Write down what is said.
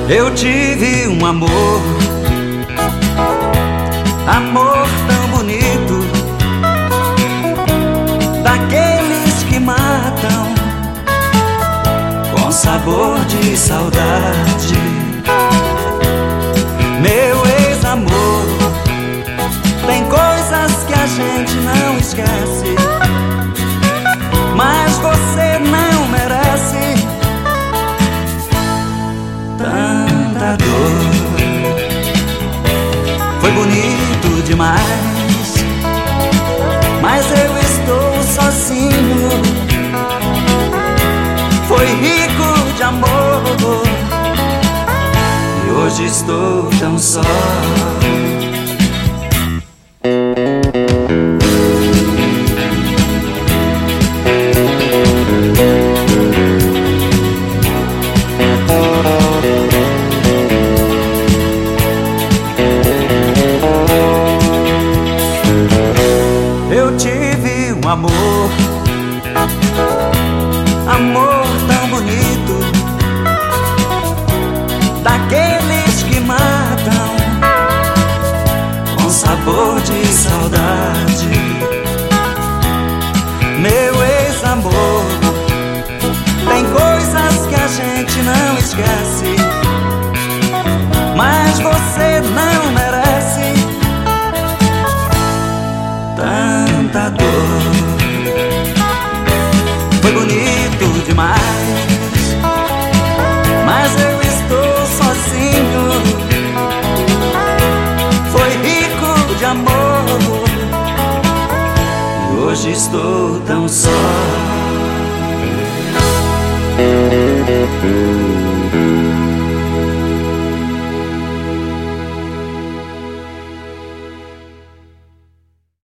Eu tive um amor, amor tão bonito, daqueles que matam com sabor de saudade. Meu ex-amor, tem coisas que a gente não esquece, mas você não merece tanta dor. Foi bonito demais, mas eu estou sozinho. Foi rico de amor e hoje estou tão só. Eu tive um amor, amor tão bonito, daqueles que matam com sabor de saudade. Meu ex-amor, tem coisas que a gente não esquece, mas você não merece tanta dor. Foi bonito demais, mas eu estou sozinho. Foi rico de amor e hoje estou tão só.